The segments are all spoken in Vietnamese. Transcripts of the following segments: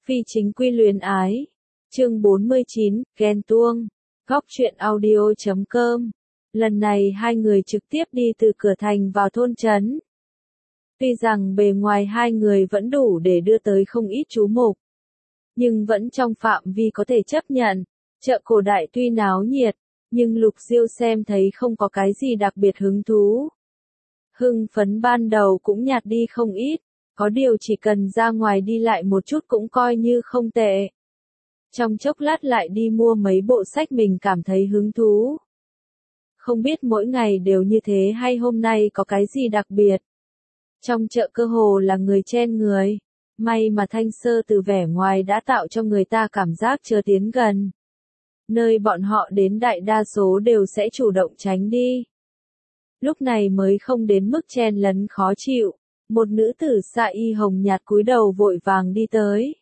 Phi chính quy luyến ái. Chương 49, ghen tuông. Góc truyện audio.com. Lần này hai người trực tiếp đi từ cửa thành vào thôn trấn. Tuy rằng bề ngoài hai người vẫn đủ để đưa tới không ít chú mục, nhưng vẫn trong phạm vi có thể chấp nhận. Chợ cổ đại tuy náo nhiệt, nhưng Lục Diêu xem thấy không có cái gì đặc biệt hứng thú. Hưng phấn ban đầu cũng nhạt đi không ít, có điều chỉ cần ra ngoài đi lại một chút cũng coi như không tệ. Trong chốc lát lại đi mua mấy bộ sách mình cảm thấy hứng thú. Không biết mỗi ngày đều như thế hay hôm nay có cái gì đặc biệt. Trong chợ cơ hồ là người chen người, may mà Thanh Sơ từ vẻ ngoài đã tạo cho người ta cảm giác chờ tiến gần. Nơi bọn họ đến đại đa số đều sẽ chủ động tránh đi. Lúc này mới không đến mức chen lấn khó chịu, một nữ tử dạ y hồng nhạt cúi đầu vội vàng đi tới.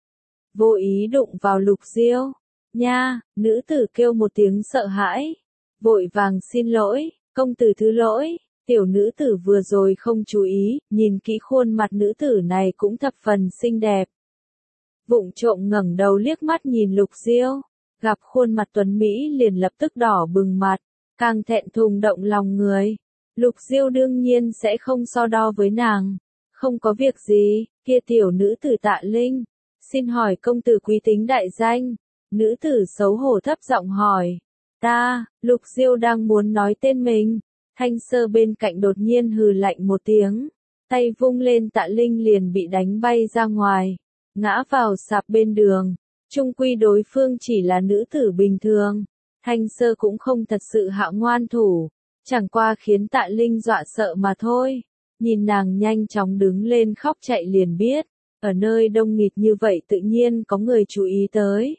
Vô ý đụng vào Lục Diêu. Nha, nữ tử kêu một tiếng sợ hãi. Vội vàng xin lỗi, công tử thứ lỗi. Tiểu nữ tử vừa rồi không chú ý, nhìn kỹ khuôn mặt nữ tử này cũng thập phần xinh đẹp. Vụng trộm ngẩng đầu liếc mắt nhìn Lục Diêu, gặp khuôn mặt tuấn Mỹ liền lập tức đỏ bừng mặt, càng thẹn thùng động lòng người. Lục Diêu đương nhiên sẽ không so đo với nàng. Không có việc gì, kia tiểu nữ tử Tạ Linh. Xin hỏi công tử quý tính đại danh. Nữ tử xấu hổ thấp giọng hỏi. Ta, Lục Diêu đang muốn nói tên mình. Thanh Sơ bên cạnh đột nhiên hừ lạnh một tiếng. Tay vung lên Tạ Linh liền bị đánh bay ra ngoài. Ngã vào sạp bên đường. Chung quy đối phương chỉ là nữ tử bình thường. Thanh Sơ cũng không thật sự hạ ngoan thủ. Chẳng qua khiến Tạ Linh dọa sợ mà thôi. Nhìn nàng nhanh chóng đứng lên khóc chạy liền biết. Ở nơi đông nghịt như vậy tự nhiên có người chú ý tới.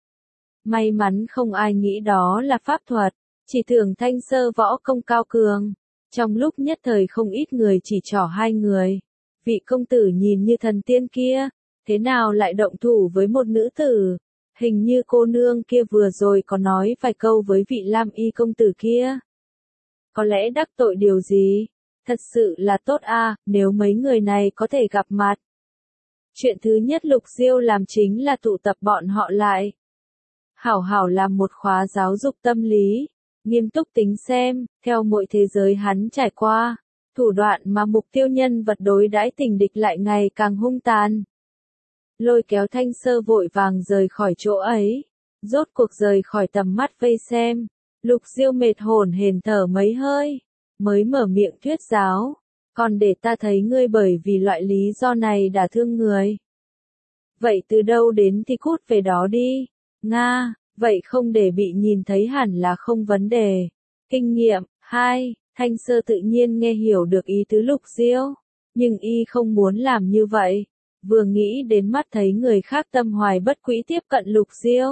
May mắn không ai nghĩ đó là pháp thuật. Chỉ tưởng Thanh Sơ võ công cao cường. Trong lúc nhất thời không ít người chỉ trỏ hai người. Vị công tử nhìn như thần tiên kia. Thế nào lại động thủ với một nữ tử? Hình như cô nương kia vừa rồi có nói vài câu với vị Lam Y công tử kia. Có lẽ đắc tội điều gì? Thật sự là tốt a, nếu mấy người này có thể gặp mặt. Chuyện thứ nhất Lục Diêu làm chính là tụ tập bọn họ lại. Hảo hảo làm một khóa giáo dục tâm lý. Nghiêm túc tính xem, theo mỗi thế giới hắn trải qua. Thủ đoạn mà mục tiêu nhân vật đối đãi tình địch lại ngày càng hung tàn. Lôi kéo Thanh Sơ vội vàng rời khỏi chỗ ấy. Rốt cuộc rời khỏi tầm mắt vây xem. Lục Diêu mệt hổn hển thở mấy hơi. Mới mở miệng thuyết giáo. Còn để ta thấy ngươi bởi vì loại lý do này đả thương người. Vậy từ đâu đến thì cút về đó đi. Nga, vậy không để bị nhìn thấy hẳn là không vấn đề. Kinh nghiệm, 2, Thanh Sơ tự nhiên nghe hiểu được ý tứ Lục Diêu. Nhưng y không muốn làm như vậy. Vừa nghĩ đến mắt thấy người khác tâm hoài bất quỹ tiếp cận Lục Diêu.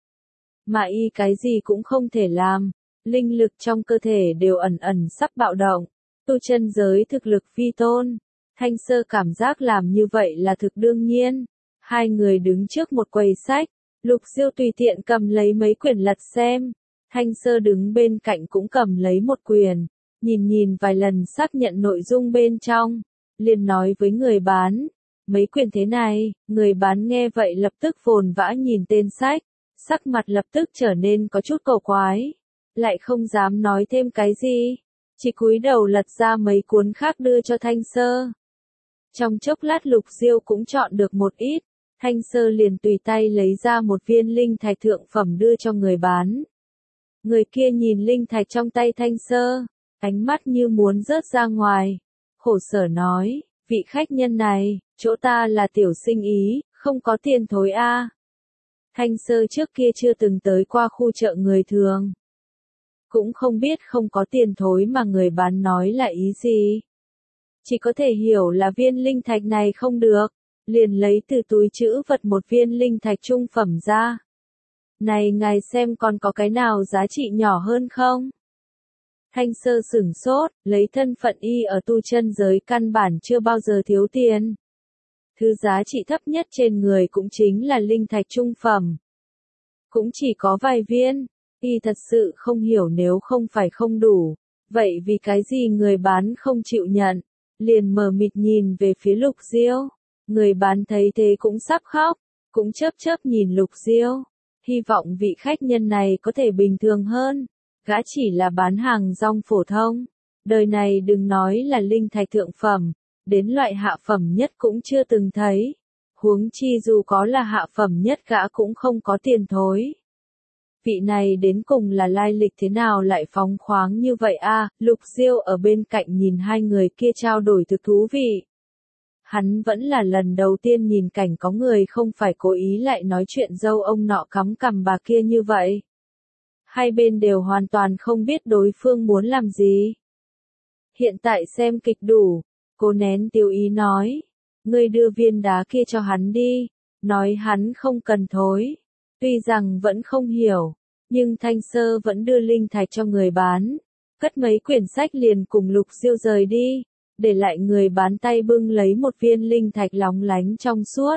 Mà y cái gì cũng không thể làm. Linh lực trong cơ thể đều ẩn ẩn sắp bạo động. Tu chân giới thực lực phi tôn. Thanh Sơ cảm giác làm như vậy là thực đương nhiên. Hai người đứng trước một quầy sách. Lục Diêu tùy tiện cầm lấy mấy quyển lật xem. Thanh Sơ đứng bên cạnh cũng cầm lấy một quyển. Nhìn vài lần xác nhận nội dung bên trong. Liền nói với người bán. Mấy quyển thế này, người bán nghe vậy lập tức vồn vã nhìn tên sách. Sắc mặt lập tức trở nên có chút cầu quái. Lại không dám nói thêm cái gì. Chỉ cúi đầu lật ra mấy cuốn khác đưa cho Thanh Sơ. Trong chốc lát Lục Diêu cũng chọn được một ít. Thanh Sơ liền tùy tay lấy ra một viên linh thạch thượng phẩm đưa cho người bán. Người kia nhìn linh thạch trong tay Thanh Sơ. Ánh mắt như muốn rớt ra ngoài. Khổ sở nói, vị khách nhân này, chỗ ta là tiểu sinh ý, không có tiền thối a. Thanh Sơ trước kia chưa từng tới qua khu chợ người thường. Cũng không biết không có tiền thối mà người bán nói là ý gì. Chỉ có thể hiểu là viên linh thạch này không được. Liền lấy từ túi trữ vật một viên linh thạch trung phẩm ra. Này ngài xem còn có cái nào giá trị nhỏ hơn không? Thanh Sơ sửng sốt, lấy thân phận y ở tu chân giới căn bản chưa bao giờ thiếu tiền. Thứ giá trị thấp nhất trên người cũng chính là linh thạch trung phẩm. Cũng chỉ có vài viên. Y thật sự không hiểu nếu không phải không đủ. Vậy vì cái gì người bán không chịu nhận? Liền mờ mịt nhìn về phía Lục Diêu. Người bán thấy thế cũng sắp khóc. cũng chớp chớp nhìn Lục Diêu, hy vọng vị khách nhân này có thể bình thường hơn, gã chỉ là bán hàng rong phổ thông, đời này đừng nói là linh thạch thượng phẩm, đến loại hạ phẩm nhất cũng chưa từng thấy, huống chi dù có là hạ phẩm nhất gã cũng không có tiền thối. Vị này đến cùng là lai lịch thế nào lại phóng khoáng như vậy a? Lục Diêu ở bên cạnh nhìn hai người kia trao đổi thực thú vị. Hắn vẫn là lần đầu tiên nhìn cảnh có người không phải cố ý lại nói chuyện dâu ông nọ cắm cằm bà kia như vậy. Hai bên đều hoàn toàn không biết đối phương muốn làm gì. Hiện tại xem kịch đủ, cô nén tiêu ý nói. Ngươi đưa viên đá kia cho hắn đi, nói hắn không cần thối. Tuy rằng vẫn không hiểu, nhưng Thanh Sơ vẫn đưa linh thạch cho người bán, cất mấy quyển sách liền cùng Lục Diêu rời đi, để lại người bán tay bưng lấy một viên linh thạch lóng lánh trong suốt.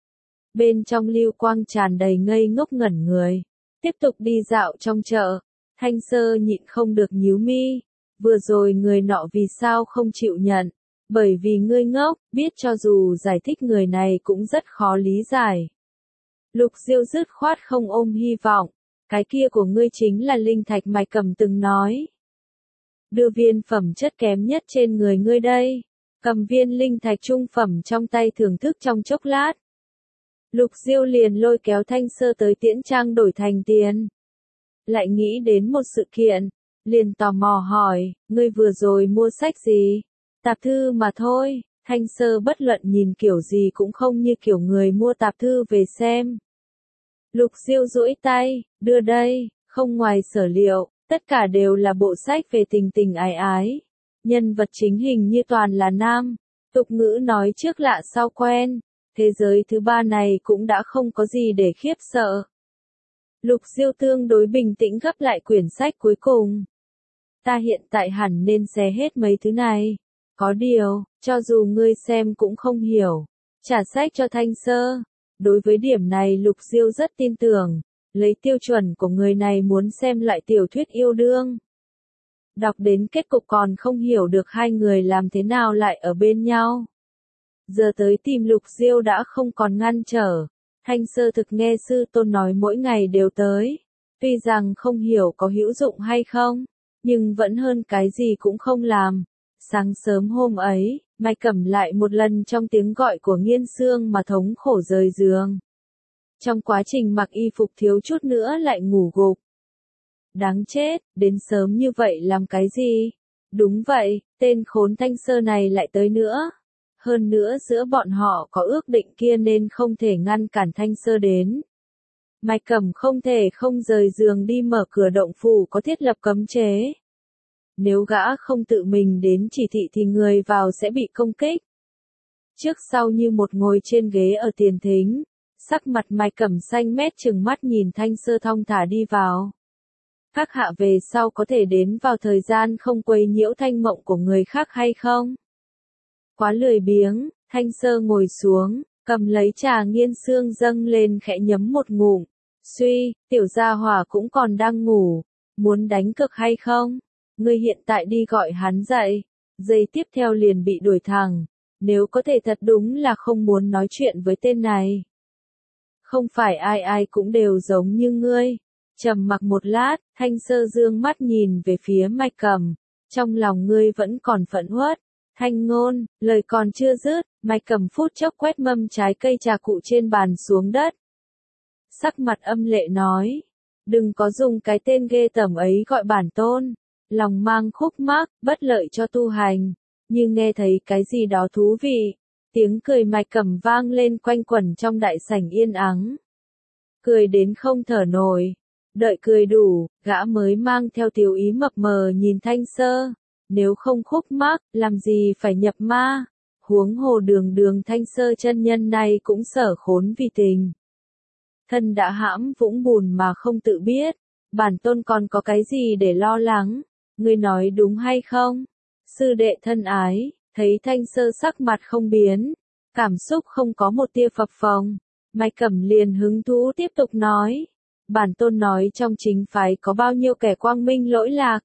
Bên trong lưu quang tràn đầy ngây ngốc ngẩn người, tiếp tục đi dạo trong chợ, Thanh Sơ nhịn không được nhíu mi, vừa rồi người nọ vì sao không chịu nhận, bởi vì ngươi ngốc, biết cho dù giải thích người này cũng rất khó lý giải. Lục Diêu dứt khoát không ôm hy vọng, cái kia của ngươi chính là linh thạch Mạch Cầm từng nói. Đưa viên phẩm chất kém nhất trên người ngươi đây, cầm viên linh thạch trung phẩm trong tay thưởng thức trong chốc lát. Lục Diêu liền lôi kéo Thanh Sơ tới Tiễn Trang đổi thành tiền. Lại nghĩ đến một sự kiện, liền tò mò hỏi, ngươi vừa rồi mua sách gì? Tạp thư mà thôi. Thanh Sơ bất luận nhìn kiểu gì cũng không như kiểu người mua tạp thư về xem. Lục Diêu duỗi tay, đưa đây, không ngoài sở liệu, tất cả đều là bộ sách về tình tình ái ái. Nhân vật chính hình như toàn là nam, tục ngữ nói trước lạ sau quen, thế giới thứ ba này cũng đã không có gì để khiếp sợ. Lục Diêu tương đối bình tĩnh gấp lại quyển sách cuối cùng. Ta hiện tại hẳn nên xé hết mấy thứ này. Có điều, cho dù ngươi xem cũng không hiểu, trả sách cho Thanh Sơ. Đối với điểm này Lục Diêu rất tin tưởng, lấy tiêu chuẩn của người này muốn xem lại tiểu thuyết yêu đương. Đọc đến kết cục còn không hiểu được hai người làm thế nào lại ở bên nhau. Giờ tới tìm Lục Diêu đã không còn ngăn trở, Thanh Sơ thực nghe sư tôn nói mỗi ngày đều tới. Tuy rằng không hiểu có hữu dụng hay không, nhưng vẫn hơn cái gì cũng không làm. Sáng sớm hôm ấy, Mạch Cẩm lại một lần trong tiếng gọi của Nghiên Xương mà thống khổ rời giường. Trong quá trình mặc y phục thiếu chút nữa lại ngủ gục. Đáng chết, đến sớm như vậy làm cái gì? Đúng vậy, tên khốn Thanh Sơ này lại tới nữa. Hơn nữa giữa bọn họ có ước định kia nên không thể ngăn cản Thanh Sơ đến. Mạch Cẩm không thể không rời giường đi mở cửa động phủ có thiết lập cấm chế. Nếu gã không tự mình đến chỉ thị thì người vào sẽ bị công kích. Trước sau như một ngồi trên ghế ở tiền thính, sắc mặt Mạch Cẩm xanh mét trừng mắt nhìn Thanh Sơ thong thả đi vào. Các hạ về sau có thể đến vào thời gian không quấy nhiễu thanh mộng của người khác hay không? Quá lười biếng, Thanh Sơ ngồi xuống, cầm lấy trà Nghiên Xương dâng lên khẽ nhấm một ngụm. Suy, tiểu gia hỏa cũng còn đang ngủ, muốn đánh cược hay không? Ngươi hiện tại đi gọi hắn dậy, giây tiếp theo liền bị đuổi thẳng, nếu có thể thật đúng là không muốn nói chuyện với tên này. Không phải ai ai cũng đều giống như ngươi. Trầm mặc một lát, Thanh Sơ dương mắt nhìn về phía Mạch Cẩm, trong lòng ngươi vẫn còn phẫn uất. Thanh ngôn, lời còn chưa dứt, Mạch Cẩm phút chốc quét mâm trái cây trà cụ trên bàn xuống đất. Sắc mặt âm lệ nói, đừng có dùng cái tên ghê tởm ấy gọi bản tôn. Lòng mang khúc mắc, bất lợi cho tu hành, như nghe thấy cái gì đó thú vị. Tiếng cười Mạch Cẩm vang lên quanh quẩn trong đại sảnh yên ắng. Cười đến không thở nổi. Đợi cười đủ, gã mới mang theo tiểu ý mập mờ nhìn Thanh Sơ. Nếu không khúc mắc, làm gì phải nhập ma. Huống hồ đường đường Thanh Sơ chân nhân này cũng sở khốn vì tình. Thân đã hãm vũng bùn mà không tự biết. Bản tôn còn có cái gì để lo lắng. Ngươi nói đúng hay không? Sư đệ thân ái, thấy Thanh Sơ sắc mặt không biến, cảm xúc không có một tia phập phồng, Mạch Cẩm liền hứng thú tiếp tục nói, bản tôn nói trong chính phái có bao nhiêu kẻ quang minh lỗi lạc.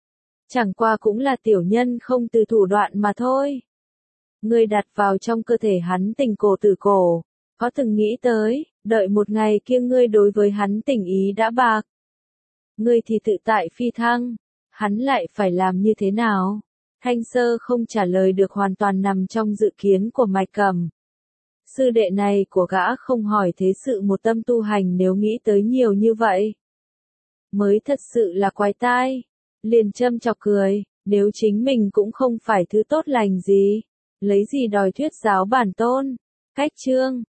Chẳng qua cũng là tiểu nhân không từ thủ đoạn mà thôi. Ngươi đặt vào trong cơ thể hắn tình cổ tử cổ, có từng nghĩ tới, Đợi một ngày kia ngươi đối với hắn tình ý đã bạc. Ngươi thì tự tại phi thăng. Hắn lại phải làm như thế nào? Thanh Sơ không trả lời được, hoàn toàn nằm trong dự kiến của Mạch Cầm. Sư đệ này của gã không hỏi thế sự một tâm tu hành, nếu nghĩ tới nhiều như vậy mới thật sự là quái tai. Liền châm chọc cười, nếu chính mình cũng không phải thứ tốt lành gì, lấy gì đòi thuyết giáo bản tôn. Cách chương